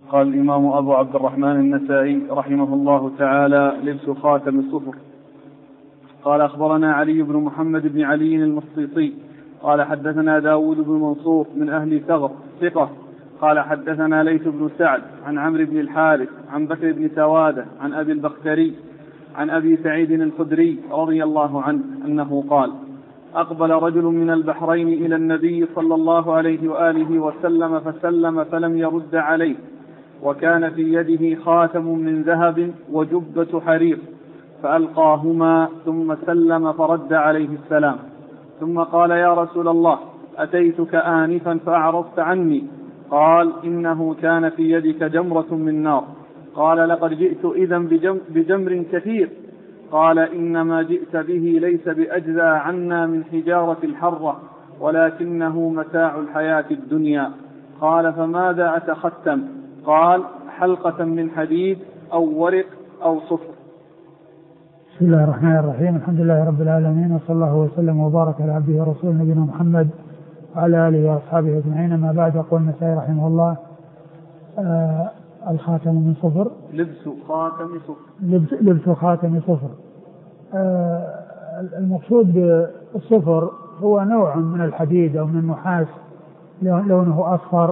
قال الإمام أبو عبد الرحمن النسائي رحمه الله تعالى: لبس خاتم الصفر. قال أخبرنا علي بن محمد بن علي المصيصي قال حدثنا داود بن منصور من أهل ثغر ثقة قال حدثنا ليث بن سعد عن عمرو بن الحارث عن بكر بن سوادة عن أبي البختري عن أبي سعيد الخدري رضي الله عنه أنه قال: أقبل رجل من البحرين إلى النبي صلى الله عليه وآله وسلم فسلم فلم يرد عليه، وكان في يده خاتم من ذهب وجبة حرير، فألقاهما ثم سلم فرد عليه السلام، ثم قال: يا رسول الله، أتيتك آنفا فأعرضت عني. قال: إنه كان في يدك جمرة من نار. قال: لقد جئت إذن بجمر كثير. قال: إنما جئت به ليس بأجزى عنا من حجارة الحرة، ولكنه متاع الحياة الدنيا. قال: فماذا أتختم؟ قال: حلقة من حديد أو ورق أو صفر. بسم الله الرحمن الرحيم. الحمد لله رب العالمين، وصلى الله وسلم وبارك على عبده ورسوله نبينا محمد وعلى آله وأصحابه أجمعين. ما بعد، يقول النسائي رحمه الله: الخاتم من صفر. لبس خاتم صفر. لبس خاتم صفر. المقصود بالصفر هو نوع من الحديد أو من النحاس لونه أصفر،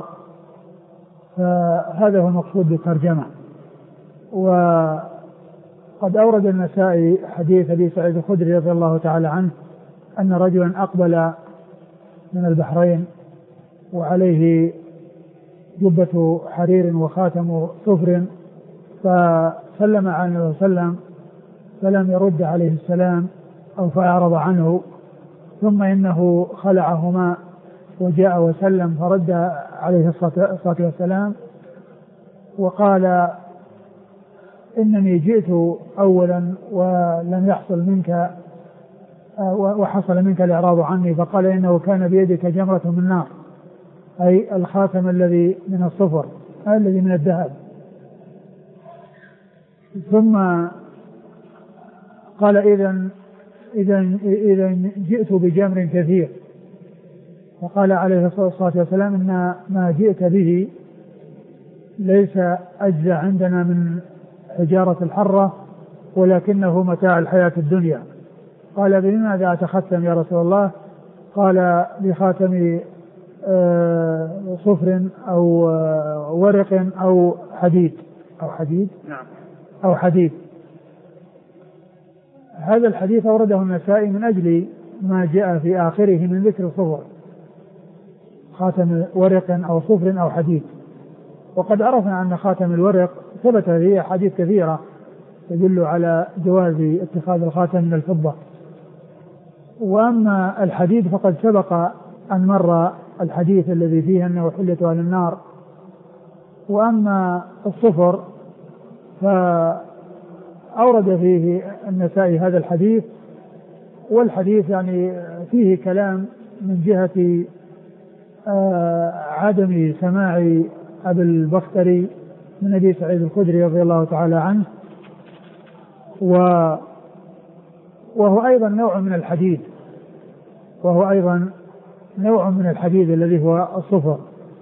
فهذا هو المقصود بالترجمة. وقد أورد النسائي حديث أبي سعيد الخدري رضي الله تعالى عنه أن رجلا أقبل من البحرين وعليه جبة حرير وخاتم صفر، فسلم عليه النبي صلى الله عليه وسلم فلم يرد عليه السلام أو فأعرض عنه، ثم إنه خلعهما وجاء وسلم فرد عليه الصلاة والسلام وقال: إنني جئت أولا ولم يحصل منك وحصل منك الإعراض عني. فقال: إنه كان بيدك جمرة من نار، أي الخاتم الذي من الصفر الذي من الذهب. ثم قال: إذا جئت بجمر كثير. وقال عليه الصلاة والسلام: إن ما جئت به ليس أجزى عندنا من حجارة الحرة، ولكنه متاع الحياة الدنيا. قال: بماذا أتختم يا رسول الله؟ قال: بخاتم صفر أو ورق أو حديد أو حديد. هذا الحديث أورده النسائي من أجل ما جاء في آخره من ذكر الصفر، خاتم ورق أو صفر أو حديد. وقد عرفنا أن خاتم الورق ثبت فيه أحاديث كثيرة تدل على جواز اتخاذ الخاتم من الفضة. وأما الحديد فقد سبق أن مر الحديث الذي فيه أنه حلة أهل النار. وأما الصفر فأورد فيه النسائي هذا الحديث، والحديث يعني فيه كلام من جهة عدم سماع أبي البختري من أبي سعيد الخدري رضي الله تعالى عنه، وهو أيضا نوع من الحديد الذي هو الصفر.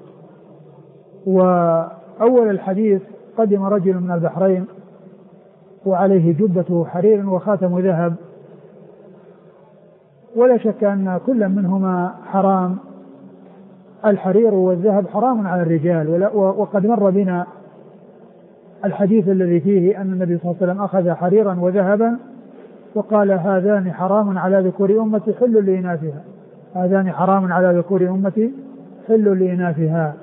وأول الحديث: قدم رجل من البحرين وعليه جبة حرير وخاتم ذهب. ولا شك أن كل منهما حرام، الحرير والذهب حرام على الرجال. وقد مر بنا الحديث الذي فيه أن النبي صلى الله عليه وسلم أخذ حريرا وذهبا وقال: هذان حرام على ذكور أمتي حل لإناثها، هذان حرام على ذكور أمتي حل لإناثها.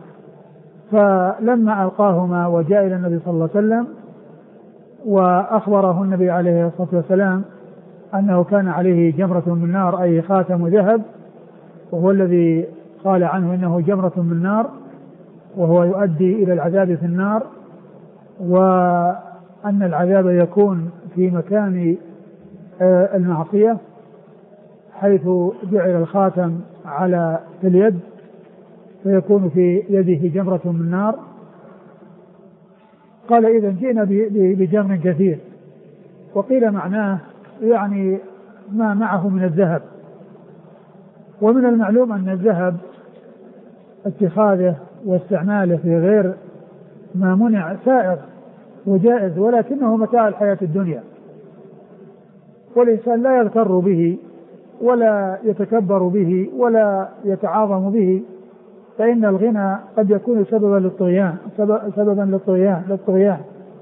فلما ألقاهما وجاء إلى النبي صلى الله عليه وسلم وأخبره النبي عليه الصلاة والسلام أنه كان عليه جمرة من نار، أي خاتم ذهب، وهو الذي قال عنه إنه جمرة من نار، وهو يؤدي إلى العذاب في النار، وأن العذاب يكون في مكان المعصية حيث جعل الخاتم في اليد فيكون في يده جمرة من نار. قال: إذا جئنا بجمر كثير. وقيل معناه يعني ما معه من الذهب. ومن المعلوم أن الذهب اتخاذه واستعماله في غير ما منع سائغ وجائز، ولكنه متاع الحياة الدنيا، والإنسان لا يغتر به ولا يتكبر به ولا يتعاظم به، فإن الغنى قد يكون سببا للطغيان.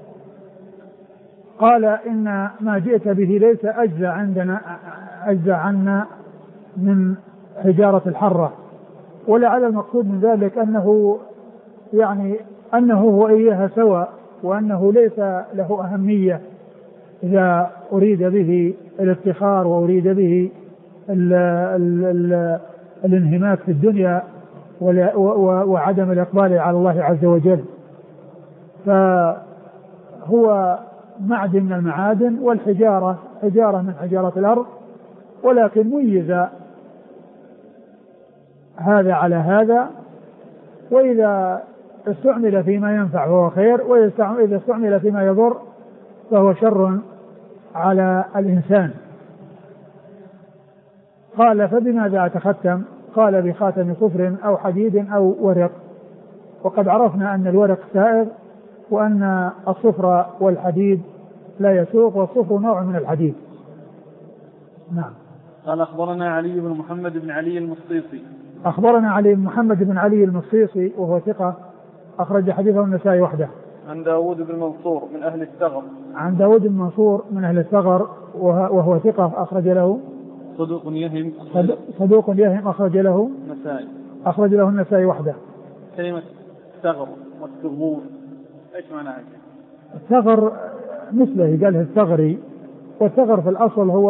قال إن ما جئت به ليس أجزى عنا من حجارة الحرة، ولعل المقصود من ذلك أنه وإياها سواء، وأنه ليس له أهمية إذا أريد به الافتخار وأريد به الانهماك في الدنيا وعدم الإقبال على الله عز وجل. فهو معدن من المعادن، والحجارة حجارة من حجارة الأرض، ولكن ميز هذا على هذا، وإذا استعمل فيما ينفع فهو خير، وإذا استعمل فيما يضر فهو شر على الإنسان. قال فبماذا أتختم؟ قال بخاتم صفر أو حديد أو ورق، وقد عرفنا أن الورق سائغ، وأن الصفر والحديد لا يسوق، والصفر نوع من الحديد. نعم. قال أخبرنا علي بن محمد بن علي المصيصي. أخبرنا علي بن محمد بن علي المصيصي وهو ثقة، أخرج حديثه النسائي وحده. عن داود بن منصور من أهل الثغر. عن داود بن منصور من أهل الثغر وهو ثقة، أخرج له صدوق يهم أخرج له النسائي. أخرج له النسائي وحده. كلمة الثغر والثغور إيش معناها؟ الثغر مثله قاله الثغري، والثغر في الأصل هو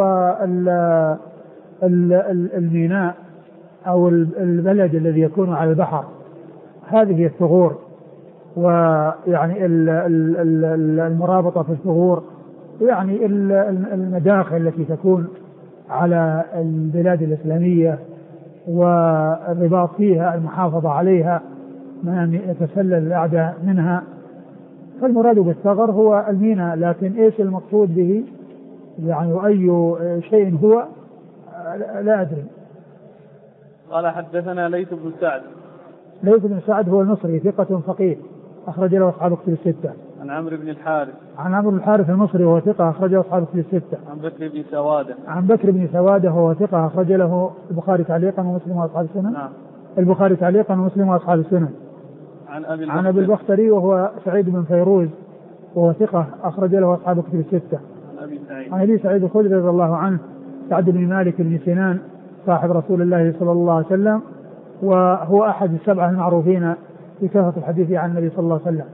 الميناء أو البلد الذي يكون على البحر، هذه الثغور، ويعني المرابطة في الثغور يعني المداخل التي تكون على البلاد الإسلامية والرباط فيها، المحافظة عليها من يتسلل الأعداء منها. فالمراد بالثغر هو الميناء، لكن إيش المقصود به يعني وأي شيء هو لا أدري. قال حدثنا ليث بن سعد. ليث بن سعد هو المصري ثقة فقيه، أخرج له أصحاب الكتب الستة. عن عمرو بن الحارث. عن عمرو بن الحارث المصري وهو ثقة، أخرج له أصحاب الكتب الستة. عن بكر بن سوادة. عن بكر بن سوادة وهو ثقة، أخرج له البخاري تعليقا ومسلم وأصحاب السنن. نعم. البخاري تعليقا ومسلم وأصحاب السنن. عن أبي البختري وهو سعيد بن فيروز وهو ثقة، أخرج له أصحاب الكتب الستة. عن أبي سعيد الخدري رضي الله عنه، سعد بن مالك بن سنان صاحب رسول الله صلى الله عليه وسلم، وهو أحد السبعة المعروفين بكثرة الحديث عن النبي صلى الله عليه وسلم.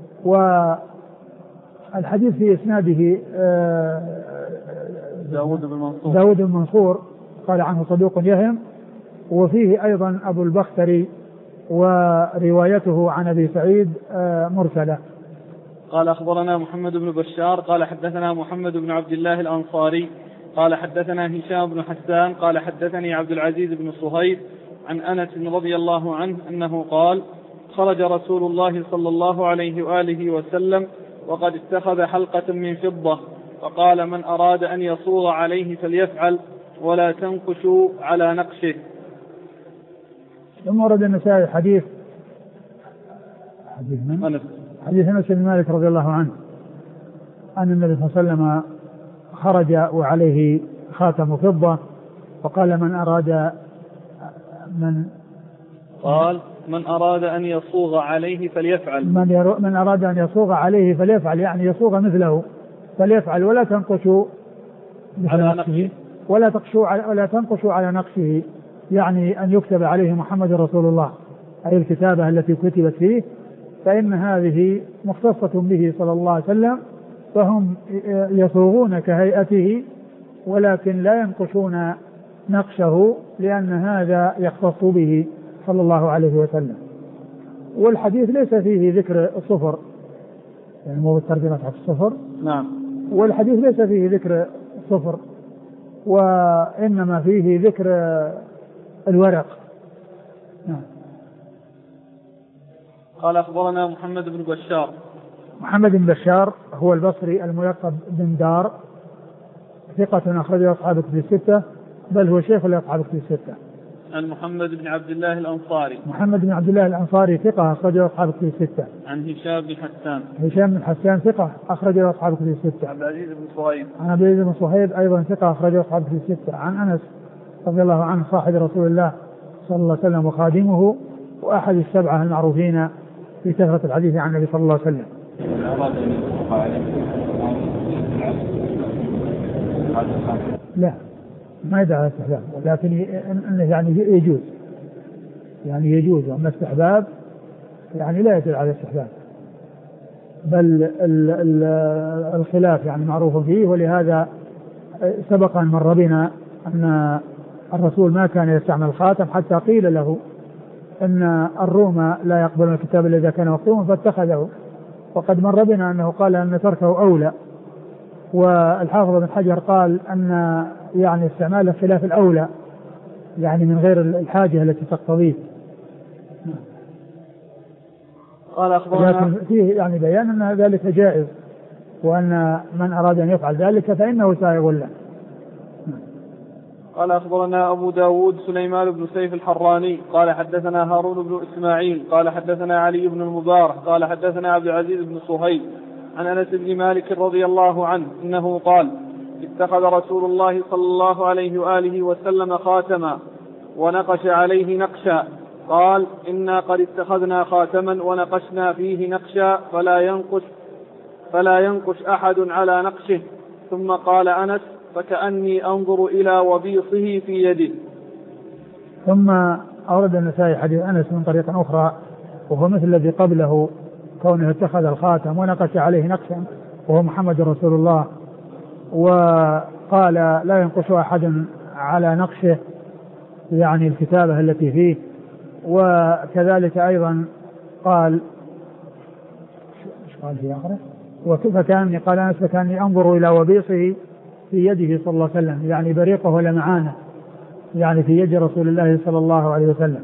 والحديث في إسناده داود بن منصور قال عنه صدوق يهم، وفيه أيضا أبو البختري وروايته عن أبي سعيد مرسلة. قال أخبرنا محمد بن بشار قال حدثنا محمد بن عبد الله الأنصاري قال حدثنا هشام بن حسان قال حدثني عبد العزيز بن صهيب عن أنس رضي الله عنه أنه قال خرج رسول الله صلى الله عليه وآله وسلم وقد اتخذ حلقة من فضة، فقال من أراد أن يصوغ عليه فليفعل ولا تنقشوا على نقشه. ثم ورد النسائي حديث أنس بن مالك رضي الله عنه أن النبي صلى الله عليه وسلم خرج وعليه خاتم فضة، وقال من أراد أن يصوغ عليه فليفعل. من أراد أن يصوغ عليه فليفعل، يعني يصوغ مثله فليفعل، ولا تنقشوا على نقشه، ولا تنقشوا على نقشه، يعني أن يكتب عليه محمد رسول الله، أي الكتابة التي كتبت فيه، فإن هذه مختصة به صلى الله عليه وسلم، فهم يصوغون كهيئته ولكن لا ينقشون نقشه، لأن هذا يختص به صلى الله عليه وسلم. والحديث ليس فيه ذكر الصفر، يعني مو الترجمة حق الصفر. نعم. والحديث ليس فيه ذكر الصفر، وإنما فيه ذكر الورق. نعم. قال أخبرنا محمد بن بشار. محمد بن بشار هو البصري الملقب بن دار، ثقة أخرجه أصحاب الكتب الستة، بل هو شيخ لأصحاب الكتب الستة. عن محمد بن عبد الله الأنصاري. محمد بن عبد الله الأنصاري ثقة أخرجه أصحاب الكتب الستة. عن هشام بن حسان. هشام بن حسان ثقة أخرجه أصحاب الكتب الستة. عن عبد العزيز بن صهيب. عن عبد العزيز بن صهيب أيضا ثقة أخرجه أصحاب الكتب الستة. عن أنس رضي الله عنه صاحب رسول الله صلى الله عليه وسلم وخادمه وأحد السبعة المعروفين في كثرة الحديث عن النبي صلى الله عليه وسلم. لا ما يدعى الاستحباب، لكن يعني يجوز وأما استحباب يعني لا يدل على الاستحباب، بل الخلاف يعني معروف فيه. ولهذا سبق أن مر بنا أن الرسول ما كان يستعمل الخاتم حتى قيل له أن الروم لا يقبلون الكتاب إلا إذا كان مختوما فاتخذه، وقد مر بنا أنه قال أن تركه أولى. والحافظ بن حجر قال أن يعني استعمال خلاف الأولى يعني من غير الحاجة التي تقتضيه. قال أخبرنا، لكن فيه يعني بيان أن ذلك جائز، وأن من أراد أن يفعل ذلك فإنه سائغ له. قال أخبرنا أبو داود سليمان بن سيف الحراني قال حدثنا هارون بن إسماعيل قال حدثنا علي بن المبارك قال حدثنا عبد العزيز بن صهيب عن أنس بن مالك رضي الله عنه إنه قال اتخذ رسول الله صلى الله عليه وآله وسلم خاتما ونقش عليه نقشا، قال إنا قد اتخذنا خاتما ونقشنا فيه نقشا فلا ينقش أحد على نقشه. ثم قال أنس فكأني أنظر إلى وبيصه في يده. ثم أورد النسائي حديث أنس من طريق أخرى وهو مثل الذي قبله، كونه اتخذ الخاتم ونقش عليه نقشا وهو محمد رسول الله، وقال لا ينقش أحد على نقشه يعني الكتابة التي فيه. وكذلك أيضا قال في آخره وكفكاني قال أنس فكاني أنظر إلى وبيصه في يده صلى الله عليه وسلم، يعني بريقه ولمعانه يعني في يد رسول الله صلى الله عليه وسلم.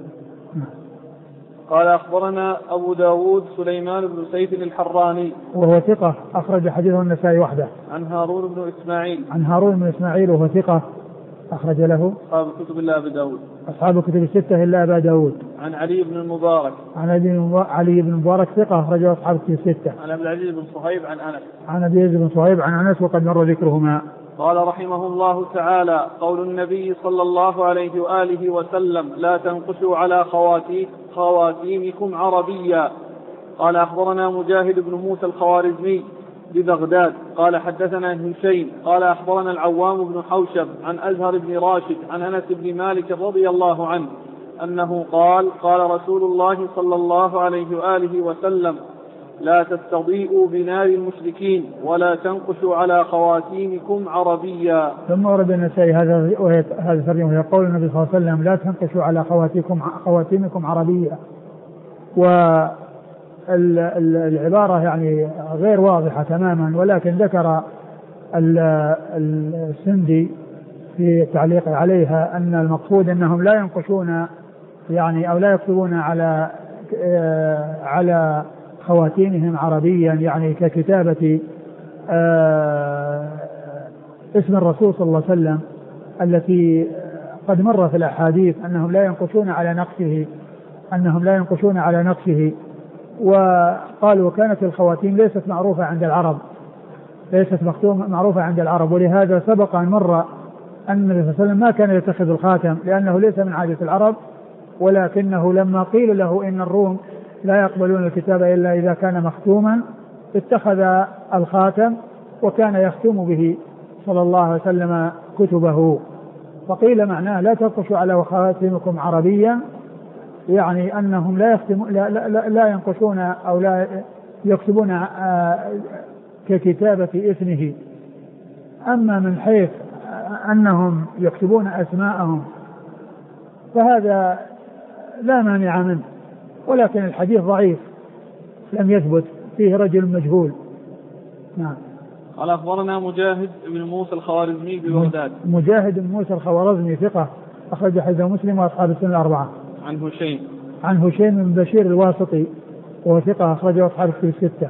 قال أخبرنا أبو داود سليمان بن سيف الحراني وهو ثقة أخرج حديثه النسائي وحده. عن هارون بن إسماعيل. عن هارون بن إسماعيل وهو ثقة أخرج له أصحاب الكتب إلا أبي داود. أصحاب الكتب الستة إلا أبا داود. عن علي بن المبارك. عن علي بن المبارك ثقة أخرجه أصحاب الكتب الستة. عن عبد العزيز بن صهيب عن أنس. عن عبد العزيز بن صهيب عن أنس وقد مر ذكرهما. قال رحمه الله تعالى قول النبي صلى الله عليه وآله وسلم لا تنقشوا على خواتيمكم عربيا. قال أخبرنا مجاهد بن موسى الخوارزمي ببغداد قال حدثنا هشيم قال أخبرنا العوام بن حوشب عن أزهر بن راشد عن أنس بن مالك رضي الله عنه أنه قال قال رسول الله صلى الله عليه وآله وسلم لا تستضيئوا بنار المشركين ولا تنقشوا على خواتيمكم عربيا. ثم ورد النسائي هذا ترجمة يقول النبي صلى الله عليه وسلم لا تنقشوا على خواتيمكم عربيا. والعبارة يعني غير واضحة تماما، ولكن ذكر السندي في تعليقه عليها أن المقصود أنهم لا ينقشون يعني أو لا يكتبون على خواتيمهم عربيا يعني ككتابة اسم الرسول صلى الله عليه وسلم التي قد مر في الأحاديث أنهم لا ينقشون على نقشه. وقالوا كانت الخواتيم ليست معروفة عند العرب، ليست معروفة عند العرب، ولهذا سبق أن مر أن النبي صلى الله عليه وسلم ما كان يتخذ الخاتم لأنه ليس من عادة العرب، ولكنه لما قيل له إن الروم لا يقبلون الكتاب إلا إذا كان مختوما اتخذ الخاتم وكان يختم به صلى الله عليه وسلم كتبه. فقيل معناه لا تنقشوا على خواتيمكم عربيا يعني أنهم لا ينقشون أو لا يكتبون ككتابة اسمه. أما من حيث أنهم يكتبون أسماءهم فهذا لا مانع منه، ولكن الحديث ضعيف لم يثبت فيه رجل مجهول. نعم. قال أخبرنا مجاهد بن موسى الخوارزمي ببغداد. مجاهد بن موسى الخوارزمي ثقة أخرج حديثه مسلم وأصحاب السنة الأربعة. عن هشيم بن بشير الواسطي وهو ثقة أخرجه أصحاب الكتب الستة. عن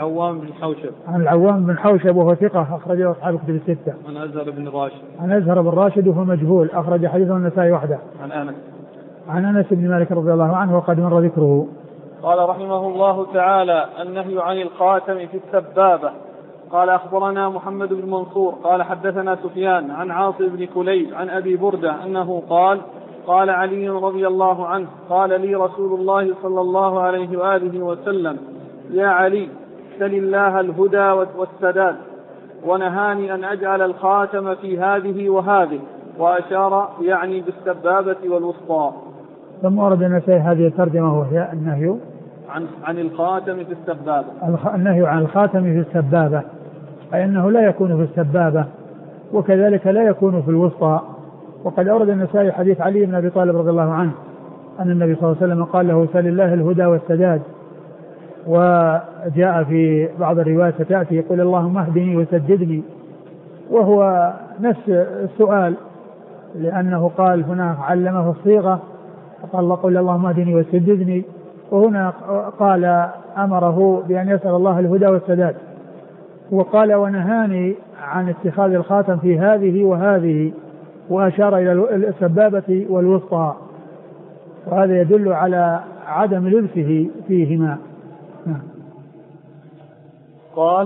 العوام بن حوشب. عن العوام بن حوشب وهو ثقة أخرجه أصحاب الكتب الستة. عن أزهر بن راشد. عن أزهر بن راشد وهو مجهول أخرج حديثه النسائي وحده. عن أنس بن مالك رضي الله عنه وقد مر ذكره. قال رحمه الله تعالى: النهي عن الخاتم في السبابة. قال أخبرنا محمد بن منصور قال حدثنا سفيان عن عاصم بن كليب عن أبي بردة أنه قال علي رضي الله عنه: قال لي رسول الله صلى الله عليه وآله وسلم: يا علي، سل الله الهدى والسداد، ونهاني أن أجعل الخاتم في هذه وهذه، وأشار يعني بالسبابة والوسطى. ثم ورد النسائي هذه الترجمة وهي النهي عن الخاتم في السبابة. النهي عن الخاتم في السبابة، أي أنه لا يكون في السبابة، وكذلك لا يكون في الوسطى. وقد أورد النسائي حديث علي بن أبي طالب رضي الله عنه أن النبي صلى الله عليه وسلم قال له: سل الله الهدى والسداد. وجاء في بعض الروايات ستأتي يقول: اللهم اهدني وسددني، وهو نفس السؤال، لأنه قال هنا علمه الصيغة فقال: قل اللهم اهدني وسددني، وهنا قال أمره بأن يسأل الله الهدى والسداد. وقال: ونهاني عن اتخاذ الخاتم في هذه وهذه، وأشار إلى السبابة والوسطى، وهذا يدل على عدم لبسه فيهما. قال: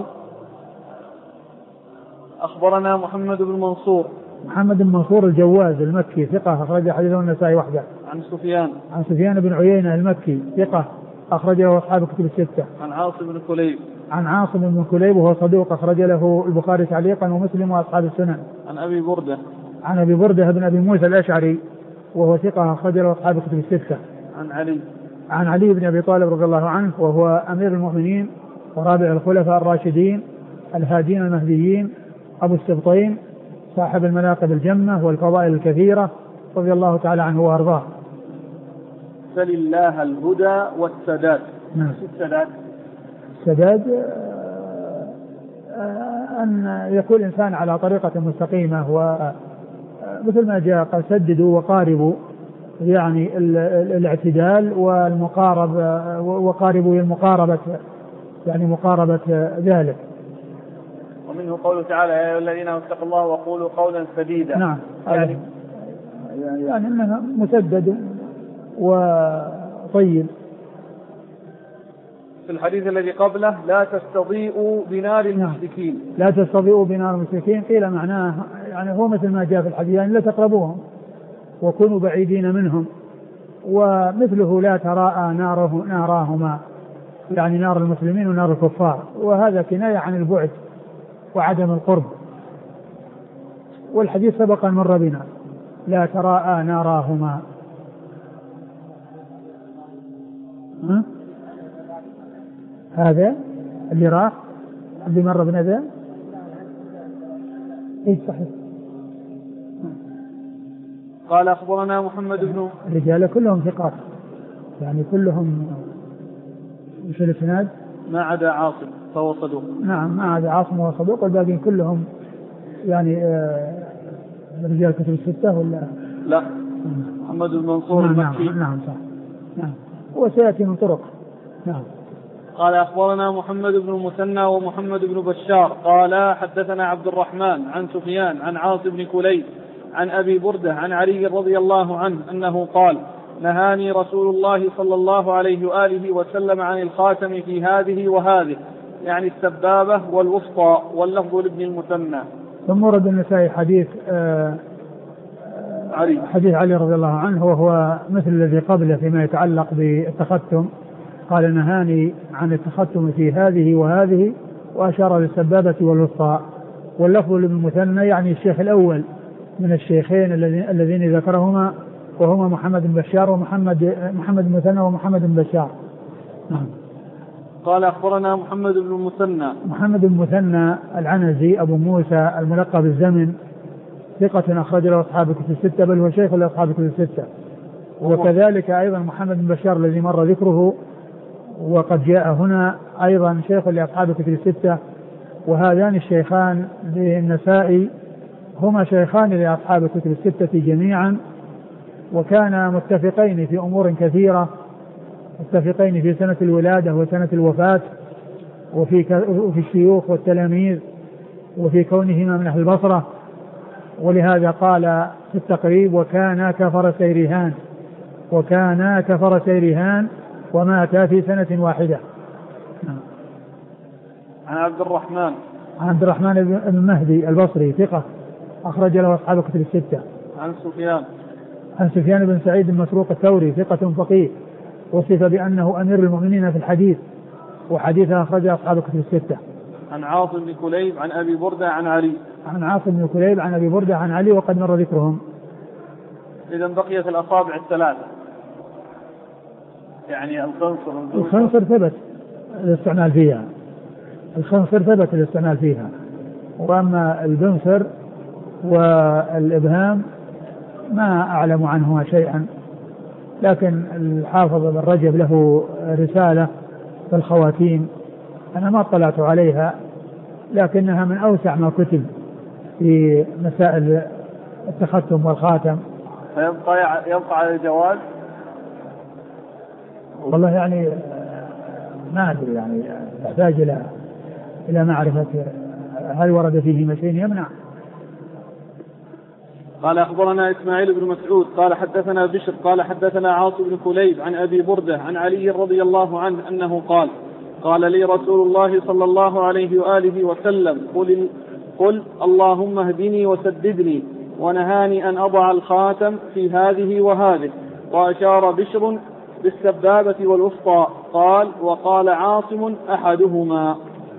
أخبرنا محمد بن منصور الجواز المكي ثقة أخرج حديثه النسائي وحده. عن سفيان بن عيينة المكي ثقة أخرجه أصحاب الكتب الستة. عن عاصم بن كليب وهو صدوق أخرج له البخاري تعليقا ومسلم وأصحاب السنن. عن أبي بردة بن أبي موسى الأشعري وهو ثقة أخرج له أصحاب الكتب الستة. عن علي بن أبي طالب رضي الله عنه وهو أمير المؤمنين ورابع الخلفاء الراشدين الهادين المهديين أبو السبطين صاحب المناقب الجمة والفضائل الكثيرة رضي الله تعالى عنه وأرضاه. سل الله الهدى والسداد. السداد أن يكون الإنسان على طريقة مستقيمة، ومثل ما جاء قال: سددوا وقاربوا، يعني الاعتدال والمقارب، وقاربوا المقاربة، يعني مقاربة ذلك. ومنه قوله تعالى: يا أيها الذين اتقوا الله وقولوا قولا سديدا. نعم، يعني أنها مسدد وطيب. في الحديث الذي قبله: لا تستضيئوا بنار المشركين. لا تستضيئوا بنار المشركين، قيل معناه يعني هو مثل ما جاء في الحديث، يعني لا تقربوهم وكونوا بعيدين منهم، ومثله لا تراءى ناراهما، يعني نار المسلمين ونار الكفار، وهذا كناية عن البعد وعدم القرب. والحديث سبق مر بنا: لا تراءى ناراهما. هذا اللي راح اللي مر بنا ذا. ايه صحيح. قال: أخبرنا محمد بن الرجال كلهم ثقات، يعني كلهم مش الاسناد ما عدا عاصم فهو صدوق. نعم، ما عدا عاصم وهو صدوق، والباقين كلهم يعني رجال كتب الستة ولا لا؟ محمد بن منصور المكي. نعم صح. نعم، وسيأتي من طرق. نعم. قال: أخبرنا محمد بن المثنى ومحمد بن بشار قال حدثنا عبد الرحمن عن سفيان عن عاصم بن كليب عن أبي بردة عن علي رضي الله عنه أنه قال: نهاني رسول الله صلى الله عليه وآله وسلم عن الخاتم في هذه وهذه، يعني السبابة والوسطى، واللفظ لابن المثنى. ثم ورد النسائي حديث علي رضي الله عنه وهو مثل الذي قبله فيما يتعلق بالتختم. قال: نهاني عن التختم في هذه وهذه، وأشار للسبابة والوسطى، واللفظ لابن المثنى يعني الشيخ الأول من الشيخين الذين ذكرهما، وهما محمد بن بشار محمد بن مثنى ومحمد بن بشار. نعم. قال: أخبرنا محمد بن مثنى العنزي أبو موسى الملقب الزمن ثقة أخرج له أصحاب الكتب الستة، بل هو شيخ لأصحاب الكتب الستة. وكذلك أيضا محمد بن بشار الذي مر ذكره وقد جاء هنا أيضا شيخ لأصحاب الكتب الستة. وهذان الشيخان للنسائي هما شيخان لأصحاب الكتب الستة جميعا، وكانا متفقين في أمور كثيرة، متفقين في سنة الولادة وسنة الوفاة، وفي الشيوخ والتلاميذ وفي كونهما من أهل البصرة. ولهذا قال في التقريب وكان كفر سيرهان وماتا في سنة واحدة. عن عبد الرحمن بن المهدي البصري ثقة أخرج له أصحاب الكتب الستة. عن سفيان بن سعيد المسروق الثوري ثقة فقيه وصف بأنه أمير المؤمنين في الحديث وحديثه أخرج أصحاب الكتب الستة. عن عاصم بن كليب عن أبي بردة عن علي وقد مر ذكرهم. إذا بقيت الأصابع الثلاثة يعني الخنصر ثبت الاستعمال فيها وأما البنصر والإبهام ما أعلم عنهما شيئا، لكن الحافظ بن رجب له رسالة في الخواتيم أنا ما اطلعت عليها لكنها من أوسع ما كتب في مسائل التختم والخاتم. يبقى على الجواز والله يعني ما أدري يعني تحتاج إلى معرفة هل ورد فيه شيء يمنع. قال أخبرنا إسماعيل بن مسعود قال حدثنا بشر قال حدثنا عاصم بن كليب عن أبي بردة عن علي رضي الله عنه أنه قال لي رسول الله صلى الله عليه وآله وسلم قل اللهم اهدني وسددني، ونهاني أن أضع الخاتم في هذه وهذه. وأشار بشر بالسبابة والوسطى قال وقال عاصم أحدهما.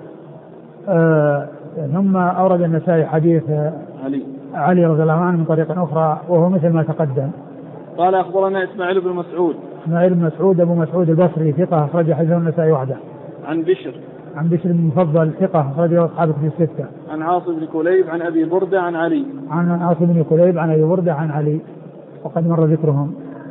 ثم أورد النسائي حديث علي رضي الله عنه من طريق أخرى وهو مثل ما تقدم. قال أخبرنا إسماعيل بن مسعود أبو مسعود البصري ثقة أخرج حديثه النسائي وحده. عن بشر بن مفضل ثقة أخرجه أصحاب الكتب الستة. عن عاصم بن كليب عن أبي بردة عن علي وقد مر ذكرهم.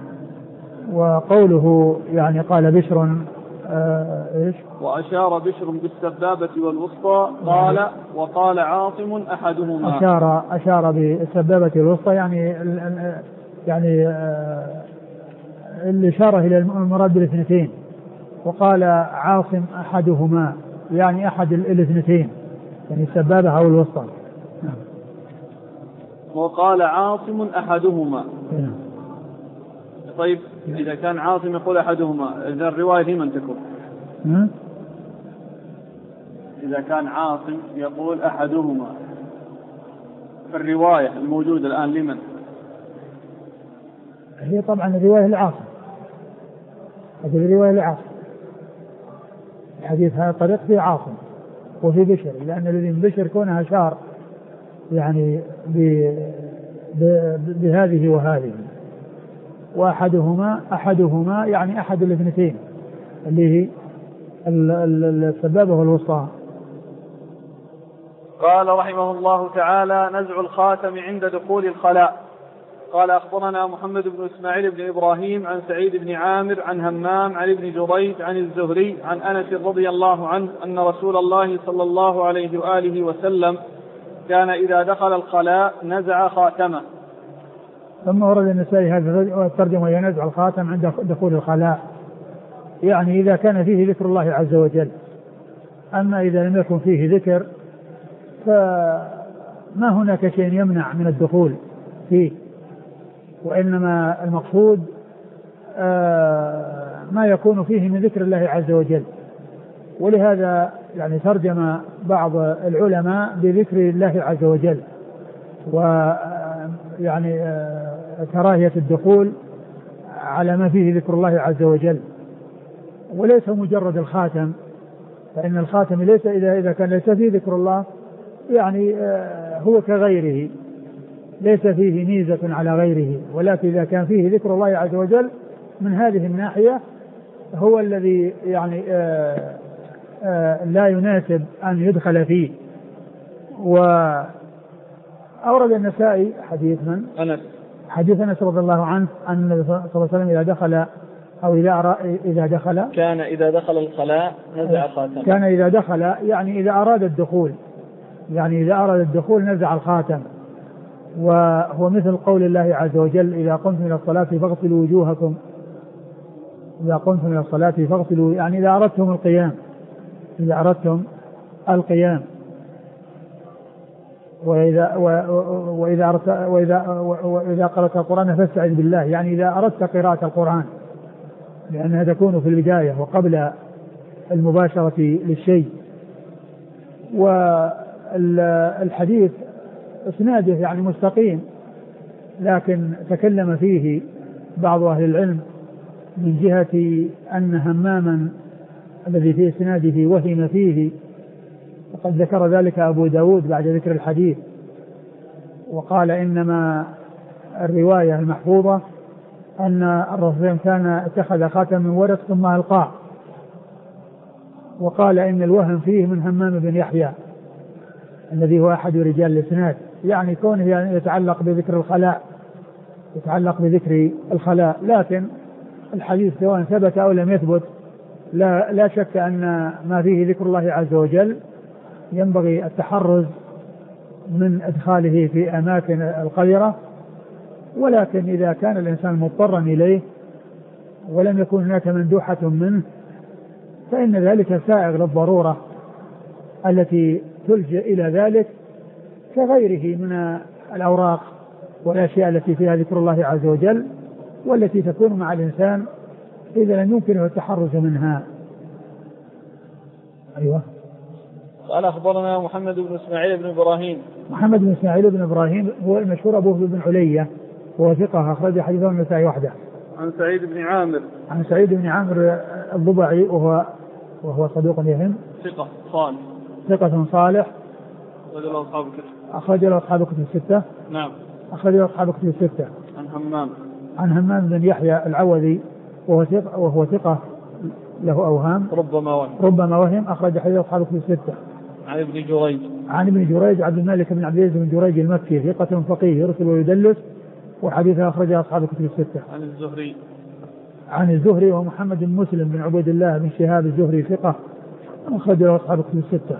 وقوله يعني قال بشر إيش؟ وأشار بشر بالسبابة والوسطى قال وقال عاصم أحدهما. أشار بالسبابة والوسطى يعني الإشارة إلى المراد بالاثنتين، وقال عاصم أحدهما يعني أحد الاثنتين يعني السبابة أو الوسطى. وقال عاصم أحدهما. طيب إذا كان عاصم يقول أحدهما إذا الرواية لمن تكون؟ إذا كان عاصم يقول أحدهما في الرواية الموجودة الآن لمن؟ هي طبعا الرواية لعاصم. هذه الرواية لعاصم. الحديث هذا طريق في عاصم وفي بشر، لأن الذي من بشر كونها أشار يعني بهذه وهذه، وأحدهما يعني أحد الاثنتين اللي هي السبابة والوسطى. قال رحمه الله تعالى نزع الخاتم عند دخول الخلاء. قال أخبرنا محمد بن إسماعيل بن إبراهيم عن سعيد بن عامر عن همام عن ابن جريج عن الزهري عن أنس رضي الله عنه أن رسول الله صلى الله عليه وآله وسلم كان إذا دخل الخلاء نزع خاتمه. ثم ورد النسائي هذا الترجمة ينزع الخاتم عند دخول الخلاء، يعني إذا كان فيه ذكر الله عز وجل. أما إذا لم يكن فيه ذكر فما هناك شيء يمنع من الدخول فيه، وإنما المقصود ما يكون فيه من ذكر الله عز وجل. ولهذا يعني ترجم بعض العلماء بذكر الله عز وجل، ويعني كراهية الدخول على ما فيه ذكر الله عز وجل، وليس مجرد الخاتم، فإن الخاتم ليس إذا كان ليس فيه ذكر الله يعني هو كغيره، ليس فيه ميزة على غيره، ولكن إذا كان فيه ذكر الله عز وجل من هذه الناحية هو الذي يعني لا يناسب أن يدخل فيه. وأورد النسائي حديث أنس رضي الله عنه أن النبي صلى الله عليه وسلم إذا دخل أو إذا دخل كان إذا دخل الخلاء نزع خاتمه. كان إذا دخل يعني إذا أراد الدخول نزع الخاتم. وهو مثل قول الله عز وجل إذا قمتم إلى الصلاة فاغسلوا وجوهكم، يعني إذا أردتم القيام إذا أردتم القيام، وإذا قرأت القرآن فاستعذ بالله، يعني إذا أردت قراءة القرآن، لأنها تكون في البداية وقبل المباشرة للشيء. والحديث اسناده يعني مستقيم، لكن تكلم فيه بعض أهل العلم من جهة أن هماما الذي في اسناده وهم فيه، وقد ذكر ذلك أبو داود بعد ذكر الحديث، وقال إنما الرواية المحفوظة أن الرسول كان اتخذ خاتم من ورق ثم ألقاه، وقال إن الوهم فيه من همام بن يحيى الذي هو أحد رجال الإسناد، يعني كونه يتعلق بذكر الخلاء، لكن الحديث سواء ثبت أو لم يثبت لا شك أن ما فيه ذكر الله عز وجل ينبغي التحرز من إدخاله في أماكن القذرة، ولكن إذا كان الإنسان مضطرا إليه ولم يكن هناك مندوحة منه فإن ذلك سائغ للضرورة التي تلجأ إلى ذلك، كغيره من الأوراق والأشياء التي فيها ذكر الله عز وجل، والتي تكون مع الإنسان إذا لم يمكنه التحرز منها. أيوة. قال أخبرنا محمد بن إسماعيل بن إبراهيم. محمد بن إسماعيل بن إبراهيم هو المشهور أبوه بن علية، وهو ثقة أخرج حديثه النسائي وحده. عن سعيد بن عامر. عن سعيد بن عامر الضبعي وهو صدوق يهم. ثقة صالح. أخرج له أصحاب الكتب الستة. نعم. أخرج له أصحاب الكتب الستة. عن همام بن يحيى العوذي وهو ثقة له أوهام ربما وهم أخرج حديث أصحاب الكتب الستة. عن ابن جريج عبد الملك بن عبد العزيز بن جريج المكي ثقة فقيه يرسل ويدلس، وحديثه أخرجه أصحاب الكتب الستة. عن الزهري ومحمد بن مسلم بن عبيد الله بن شهاب الزهري ثقة أخرجه أصحاب الكتب الستة.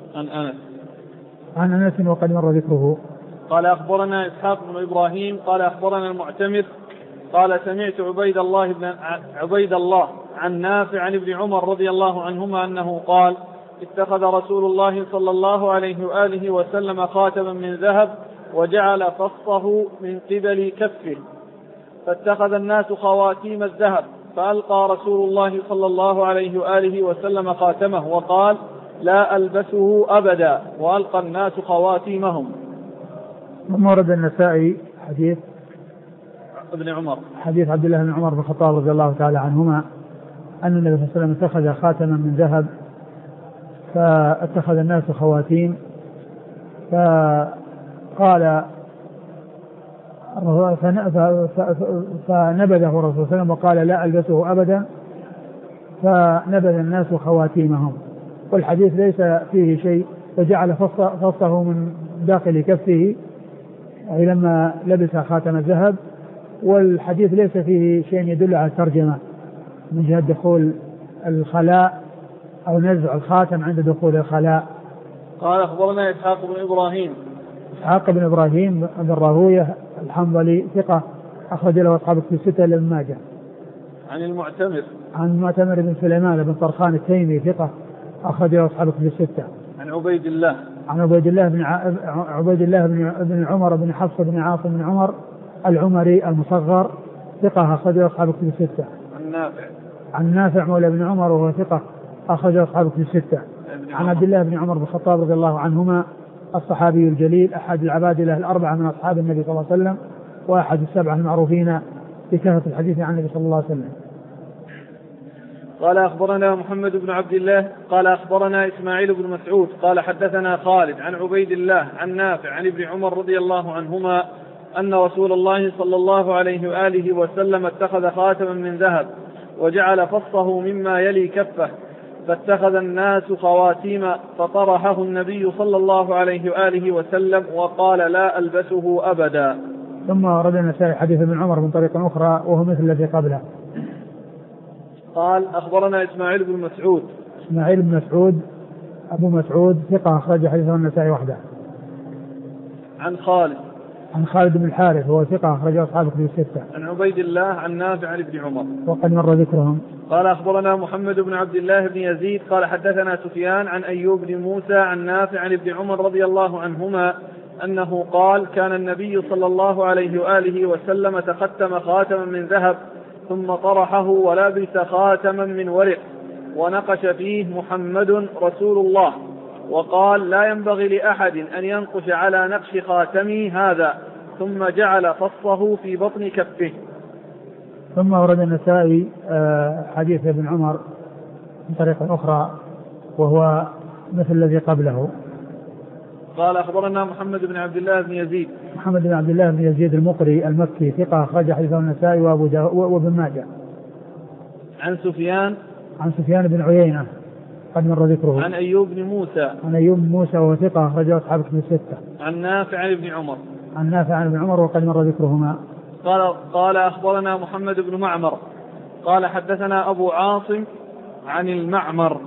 عن أنس وقد مر ذكره. قال أخبرنا إسحاق بن إبراهيم قال أخبرنا المعتمر قال سمعت عبيد الله عن نافع عن ابن عمر رضي الله عنهما أنه قال اتخذ رسول الله صلى الله عليه وآله وسلم خاتما من ذهب وجعل فصه من قبل كفه، فاتخذ الناس خواتيم الذهب، فألقى رسول الله صلى الله عليه وآله وسلم خاتمه وقال لا ألبسه أبدا، وألقى الناس خواتيمهم. ورد النسائي حديث ابن عمر، حديث عبد الله بن عمر بن الخطاب رضي الله تعالى عنهما أن النبي صلى الله عليه وسلم اتخذ خاتما من ذهب فاتخذ الناس خواتيم، فقال فنبذه الرسول صلى الله عليه وسلم وقال لا ألبسه أبدا، فنبذ الناس خواتيمهم. والحديث ليس فيه شيء، فجعل فصه من داخل كفه أي لما لبس خاتم الذهب، والحديث ليس فيه شيء يدل على الترجمة من جهة دخول الخلاء أو نزع الخاتم عند دخول الخلاء. قال أخبرنا إسحاق بن إبراهيم بن راهويه الحنظلي ثقة أخرج له أصحاب الكتب الستة إلا ابن ماجه. عن المعتمر بن سليمان بن طرخان التيمي ثقة أخرج له أصحاب الكتب الستة. عن عبيد الله بن عمر بن حفص بن عاصم بن عمر العمري المصغر ثقة أخرج له أصحاب الكتب الستة. عن نافع مولى بن عمر وهو ثقة أخرج له أصحاب الكتب الستة. عن عبد الله بن عمر بن الخطاب رضي الله عنهما الصحابي الجليل أحد العبادلة الأربعة من أصحاب النبي صلى الله عليه وسلم، وأحد السبعة المعروفين بكثرة الحديث عن النبي صلى الله عليه وسلم. قال أخبرنا محمد بن عبد الله قال أخبرنا إسماعيل بن مسعود قال حدثنا خالد عن عبيد الله عن نافع عن ابن عمر رضي الله عنهما أن رسول الله صلى الله عليه وآله وسلم اتخذ خاتما من ذهب وجعل فصه مما يلي كفه، فاتخذ الناس خواتيم، فطرحه النبي صلى الله عليه وآله وسلم وقال لا ألبسه أبدا. ثم ورد النسائي حديث ابن عمر من طريق أخرى وهو مثل الذي قبله. قال أخبرنا إسماعيل بن مسعود أبو مسعود ثقة أخرج حديثه النسائي وحده. عن عن خالد بن الحارث وهو ثقة أخرجه أصحاب كتب الستة. عن عبيد الله عن نافع عن ابن عمر وقد مر ذكرهم. قال أخبرنا محمد بن عبد الله بن يزيد قال حدثنا سفيان عن أيوب بن موسى عن نافع عن ابن عمر رضي الله عنهما أنه قال كان النبي صلى الله عليه وآله وسلم تختم خاتما من ذهب ثم طرحه ولبس خاتما من ورق ونقش فيه محمد رسول الله وقال لا ينبغي لأحد أن ينقش على نقش خاتمي هذا ثم جعل فصه في بطن كفه. ثم ورد النسائي حديث ابن عمر من طريق أخرى وهو مثل الذي قبله. قال أخبرنا محمد بن عبد الله بن يزيد. محمد بن عبد الله بن يزيد المقري المكي ثقة أخرج حديثه النسائي وابن ماجه. عن سفيان بن عيينة قد مر ذكره. عن أيوب بن موسى وهو ثقة أخرجه أصحاب كتب الستة. عن نافع عن ابن عمر وقد مر ذكرهما. قال أخبرنا محمد بن معمر قال حدثنا أبو عاصم عن المعمر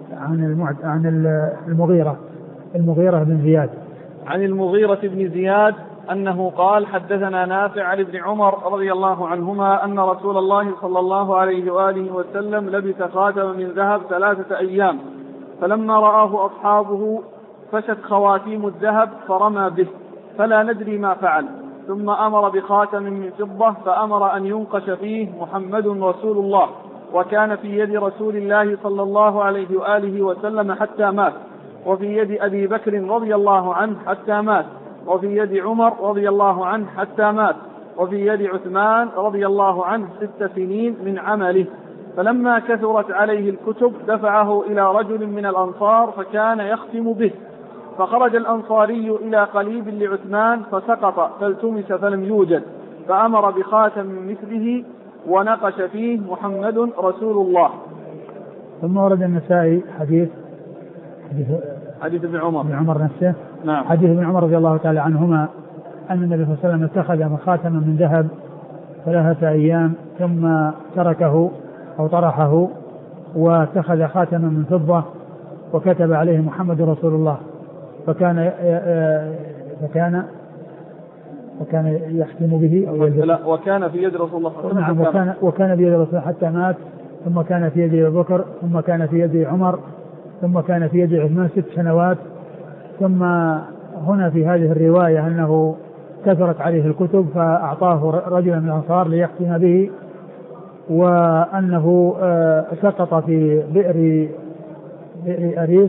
عن المغيرة بن زياد. عن المغيرة بن زياد أنه قال حدثنا نافع عن ابن عمر رضي الله عنهما أن رسول الله صلى الله عليه وآله وسلم لبس خاتما من ذهب 3 أيام فلما رآه أصحابه فشت خواتيم الذهب فرمى به فلا ندري ما فعل ثم أمر بخاتم من فضة فأمر أن ينقش فيه محمد رسول الله وكان في يد رسول الله صلى الله عليه وآله وسلم حتى مات وفي يد أبي بكر رضي الله عنه حتى مات وفي يد عمر رضي الله عنه حتى مات وفي يد عثمان رضي الله عنه 6 سنين من عمله فلما كثرت عليه الكتب دفعه إلى رجل من الأنصار فكان يختم به فخرج الأنصاري إلى قليب لعثمان فسقط فالتمس فلم يوجد فأمر بخاتم مثله ونقش فيه محمد رسول الله. ثم ورد النسائي حديث ابن عمر نفسه. نعم. حديث ابن عمر رضي الله تعالى عنهما أن النبي صلى الله عليه وسلم اتخذ خاتما من ذهب 3 أيام ثم تركه أو طرحه واتخذ خاتما من فضة وكتب عليه محمد رسول الله فكان يختم به أو وكان في يد رسول الله. نعم. وكان في يد رسول الله حتى مات ثم كان في يد أبي بكر ثم كان في يد عمر ثم كان في يد عثمان 6 سنوات ثم هنا في هذه الرواية أنه كثرت عليه الكتب فأعطاه رجلا من الأنصار ليختم به وأنه سقط في بئر أريس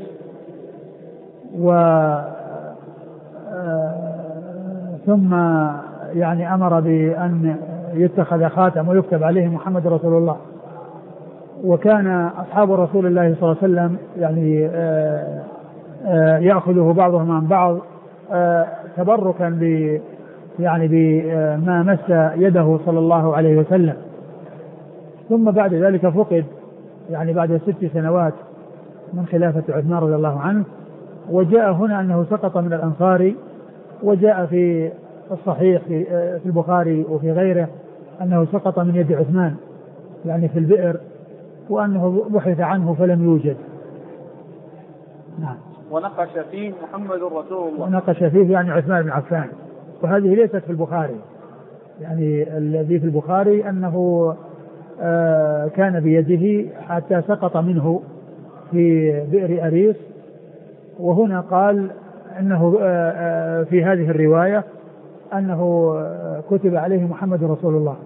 ثم يعني أمر بأن يتخذ خاتم ويكتب عليه محمد رسول الله وكان أصحاب رسول الله صلى الله عليه وسلم يعني يأخذه بعضهم عن بعض تبركا بما مس يده صلى الله عليه وسلم ثم بعد ذلك فقد يعني بعد 6 سنوات من خلافة عثمان رضي الله عنه وجاء هنا أنه سقط من الأنصار وجاء في الصحيح في البخاري وفي غيره أنه سقط من يد عثمان يعني في البئر وأنه بحث عنه فلم يوجد. نعم. ونقش فيه محمد رسول الله. ونقش فيه يعني عثمان بن عفان وهذه ليست في البخاري يعني الذي في البخاري أنه كان بيده حتى سقط منه في بئر أريس وهنا قال أنه في هذه الرواية أنه كتب عليه محمد رسول الله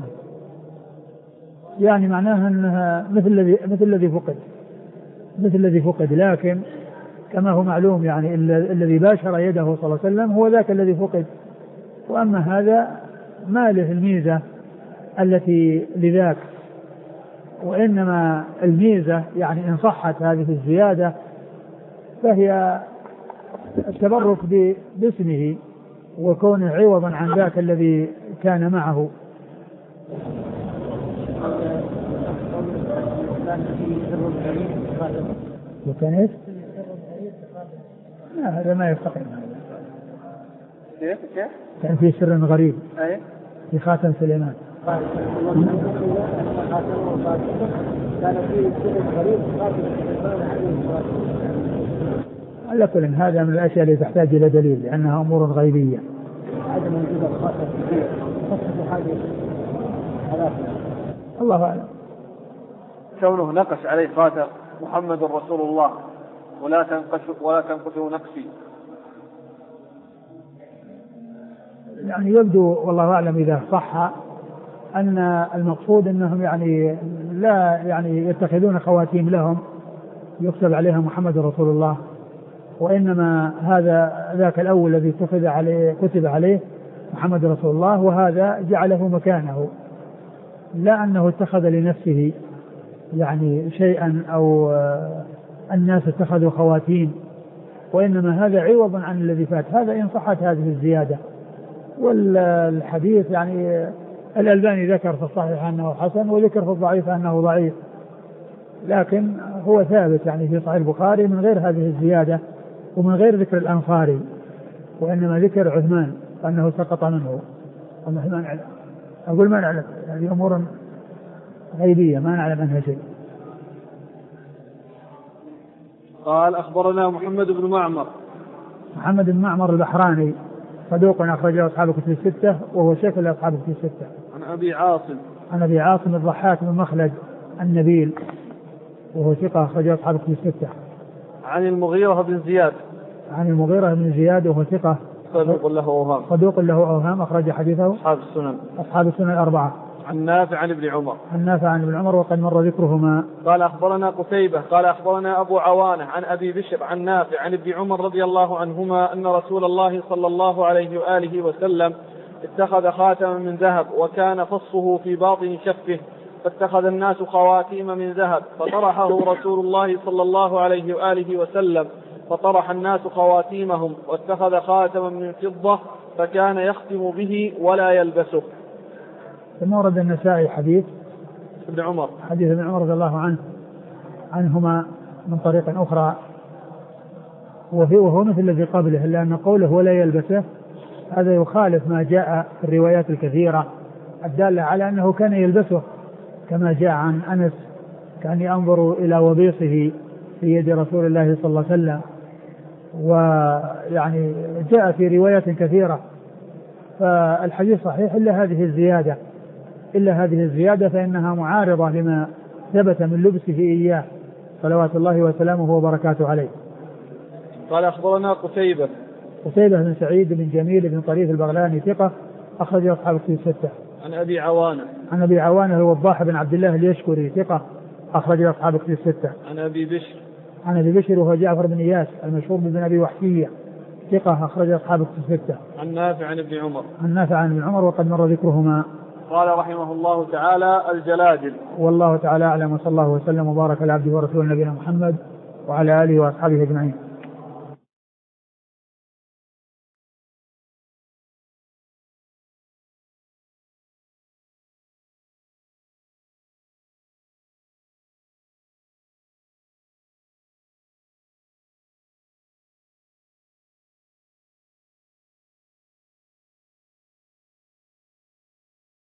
يعني معناها أنها مثل الذي فقد لكن كما هو معلوم يعني الذي باشر يده صلى الله عليه وسلم هو ذاك الذي فقد وأما هذا ما له الميزة التي لذاك وإنما الميزة يعني إن صحت هذه الزيادة فهي التبرك باسمه وكونه عوضا عن ذاك الذي كان معه. وكان ايش؟ لا هذا ما يستقيم كيف؟ كان في سر غريب أي في خاتم سليمان. كان في سر غريب خاتم سليمان على كل هذا من الأشياء التي تحتاج إلى دليل لأنها أمور غيبية. عدم وجود الخاتم كثير تصف هذه ثلاثة. الله أعلم. كونه نقش عليه خاتم محمد رسول الله ولا تنقشه نقشي، يعني يبدو والله أعلم إذا صح أن المقصود أنهم يعني لا يعني يتخذون خواتيم لهم يكتب عليها محمد رسول الله، وإنما هذا ذاك الأول الذي كتب عليه محمد رسول الله، وهذا جعله مكانه، لا أنه اتخذ لنفسه يعني شيئا أو الناس اتخذوا خواتيم، وإنما هذا عوض عن الذي فات. هذا إن صحت هذه الزيادة. والحديث يعني الألباني ذكر في الصحيح أنه حسن، وذكر في الضعيف أنه ضعيف، لكن هو ثابت يعني في صحيح البخاري من غير هذه الزيادة ومن غير ذكر الأنصاري، وإنما ذكر عثمان أنه سقط منه. ونحن أقول ما نعلم، هذه أمور غيبية ما نعلم عنها شيء. قال أخبرنا محمد بن معمر البحراني صدوق أخرجه أصحاب الكتب الستة، وهو شيخ لأصحاب الكتب الستة. عن أبي عاصم الضحاك بن مخلد النبيل، وهو ثقة أخرجه أصحاب الكتب الستة. عن المغيرة بن زياد وهو ثقة صدوق له أوهام أخرج حديثه أصحاب السنن الأربعة. عن نافع عن ابن عمر وقد مر ذكرهما. قال أخبرنا قتيبة قال أخبرنا أبو عوانة عن أبي بشر عن نافع عن ابن عمر رضي الله عنهما أن رسول الله صلى الله عليه وآله وسلم اتخذ خاتما من ذهب وكان فصه في باطن شفه، فاتخذ الناس خواتيم من ذهب فطرحه رسول الله صلى الله عليه وآله وسلم، فطرح الناس خواتيمهم واتخذ خاتما من فضة فكان يختم به ولا يلبسه. ثم ورد النسائي حديث ابن عمر رضي الله عنهما من طريق أخرى، وهو مثل الذي قبله، إلا أن قوله ولا يلبسه هذا يخالف ما جاء في الروايات الكثيرة الدالة على أنه كان يلبسه، كما جاء عن أنس كان ينظر إلى وبيصه في يد رسول الله صلى الله عليه وسلم، ويعني جاء في روايات كثيرة. فالحديث صحيح إلا هذه الزيادة فإنها معارضة لما ثبت من لبسه إياه صلوات الله وسلامه وبركاته عليه. قال أخبرنا قتيبة بن سعيد بن جميل بن طريف البغلاني ثقة أخرج أصحاب الكتب الستة. عن أبي عوانة الوضاح بن عبد الله اليشكري ثقة أخرج أصحاب الكتب الستة. عن أبي بشر وهو جعفر بن إياس المشهور بن أبي وحشية ثقة أخرج أصحاب الكتب الستة. عن نافع عن ابن عمر وقد مر ذكرهما. قال رحمه الله تعالى الجلاجل. والله تعالى أعلم، وصلى الله وسلم وبارك على عبده ورسوله نبينا محمد وعلى آله وأصحابه أجمعين.